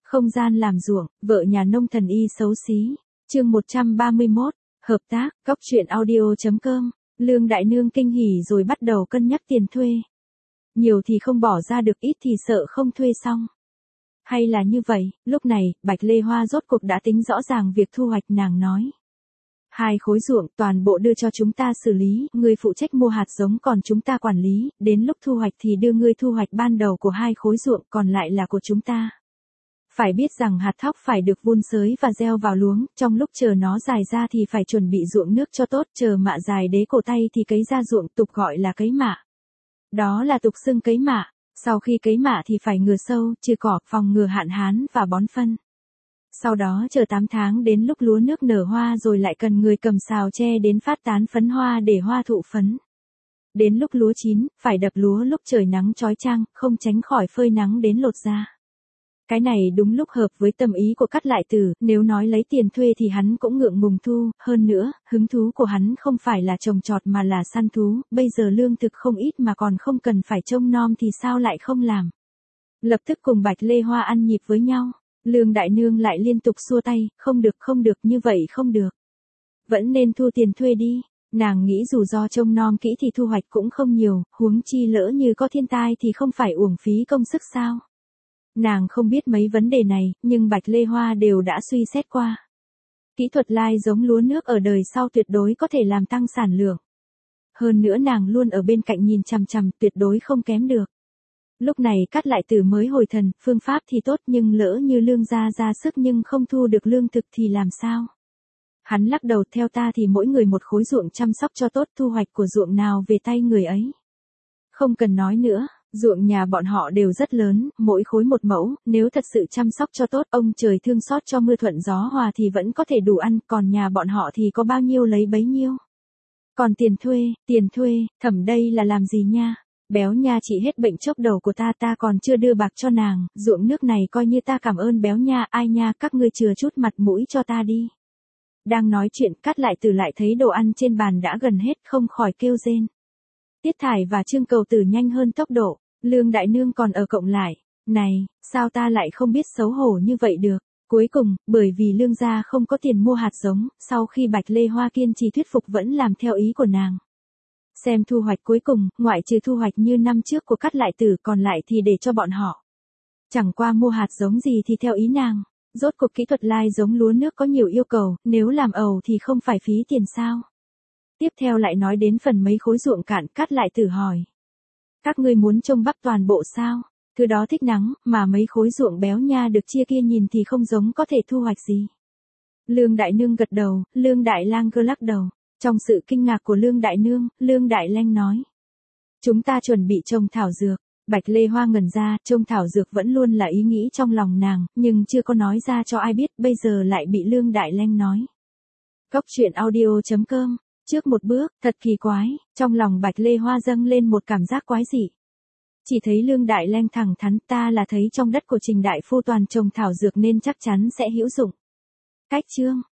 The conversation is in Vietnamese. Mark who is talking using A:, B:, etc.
A: Không gian làm ruộng, vợ nhà nông thần y xấu xí. Chương 131, hợp tác, góc truyện audio.com. Lương Đại Nương kinh hỉ rồi bắt đầu cân nhắc tiền thuê. Nhiều thì không bỏ ra được, ít thì sợ không thuê xong. Hay là như vậy, lúc này, Bạch Lê Hoa rốt cuộc đã tính rõ ràng việc thu hoạch, nàng nói. 2 khối ruộng toàn bộ đưa cho chúng ta xử lý, ngươi phụ trách mua hạt giống còn chúng ta quản lý, đến lúc thu hoạch thì đưa ngươi thu hoạch ban đầu của 2 khối ruộng còn lại là của chúng ta. Phải biết rằng hạt thóc phải được vun sới và gieo vào luống, trong lúc chờ nó dài ra thì phải chuẩn bị ruộng nước cho tốt, chờ mạ dài đế cổ tay thì cấy ra ruộng, tục gọi là cấy mạ. Đó là tục xưng cấy mạ, sau khi cấy mạ thì phải ngừa sâu, trừ cỏ, phòng ngừa hạn hán và bón phân. Sau đó chờ 8 tháng đến lúc lúa nước nở hoa rồi lại cần người cầm sào tre đến phát tán phấn hoa để hoa thụ phấn. Đến lúc lúa chín, phải đập lúa lúc trời nắng chói chang, không tránh khỏi phơi nắng đến lột ra. Cái này đúng lúc hợp với tâm ý của Cát Lại Tử, nếu nói lấy tiền thuê thì hắn cũng ngượng ngùng thu, hơn nữa, hứng thú của hắn không phải là trồng trọt mà là săn thú, bây giờ lương thực không ít mà còn không cần phải trông nom thì sao lại không làm. Lập tức cùng Bạch Lê Hoa ăn nhịp với nhau, Lương Đại Nương lại liên tục xua tay, không được, như vậy không được. Vẫn nên thu tiền thuê đi, nàng nghĩ dù do trông nom kỹ thì thu hoạch cũng không nhiều, huống chi lỡ như có thiên tai thì không phải uổng phí công sức sao. Nàng không biết mấy vấn đề này, nhưng Bạch Lê Hoa đều đã suy xét qua. Kỹ thuật lai giống lúa nước ở đời sau tuyệt đối có thể làm tăng sản lượng. Hơn nữa nàng luôn ở bên cạnh nhìn chằm chằm, tuyệt đối không kém được. Lúc này Cát Lại Tử mới hồi thần, phương pháp thì tốt nhưng lỡ như lương gia ra sức nhưng không thu được lương thực thì làm sao? Hắn lắc đầu, theo ta thì mỗi người một khối ruộng chăm sóc cho tốt, thu hoạch của ruộng nào về tay người ấy. Không cần nói nữa. Ruộng nhà bọn họ đều rất lớn, mỗi khối một mẫu, nếu thật sự chăm sóc cho tốt, ông trời thương xót cho mưa thuận gió hòa thì vẫn có thể đủ ăn, còn nhà bọn họ thì có bao nhiêu lấy bấy nhiêu. Còn tiền thuê, Thẩm đây là làm gì nha? Béo nha trị hết bệnh chốc đầu của ta còn chưa đưa bạc cho nàng, ruộng nước này coi như ta cảm ơn béo nha, ai nha, các ngươi chừa chút mặt mũi cho ta đi. Đang nói chuyện, Cát Lại Tử lại thấy đồ ăn trên bàn đã gần hết, không khỏi kêu rên. Tiết Thải và Trương Cầu Tử nhanh hơn tốc độ. Lương Đại Nương còn ở cộng lại, này, sao ta lại không biết xấu hổ như vậy được. Cuối cùng, bởi vì lương gia không có tiền mua hạt giống, sau khi Bạch Lê Hoa kiên trì thuyết phục vẫn làm theo ý của nàng. Xem thu hoạch cuối cùng, ngoại trừ thu hoạch như năm trước của Cát Lại Tử còn lại thì để cho bọn họ. Chẳng qua mua hạt giống gì thì theo ý nàng, rốt cuộc kỹ thuật lai giống lúa nước có nhiều yêu cầu, nếu làm ẩu thì không phải phí tiền sao. Tiếp theo lại nói đến phần mấy khối ruộng cạn, Cát Lại Tử hỏi. Các ngươi muốn trông bắp toàn bộ sao? Thứ đó thích nắng, mà mấy khối ruộng béo nha được chia kia nhìn thì không giống có thể thu hoạch gì. Lương Đại Nương gật đầu, Lương Đại Lang cơ lắc đầu. Trong sự kinh ngạc của Lương Đại Nương, Lương Đại Lang nói. Chúng ta chuẩn bị trồng thảo dược. Bạch Lê Hoa ngẩn ra, trồng thảo dược vẫn luôn là ý nghĩ trong lòng nàng, nhưng chưa có nói ra cho ai biết, bây giờ lại bị Lương Đại Lang nói. Góc truyện audio.com. Trước một bước, thật kỳ quái, trong lòng Bạch Lê Hoa dâng lên một cảm giác quái dị. Chỉ thấy Lương Đại Lang thẳng thắn, ta là thấy trong đất của Trình đại phu toàn trồng thảo dược nên chắc chắn sẽ hữu dụng. Cách chương.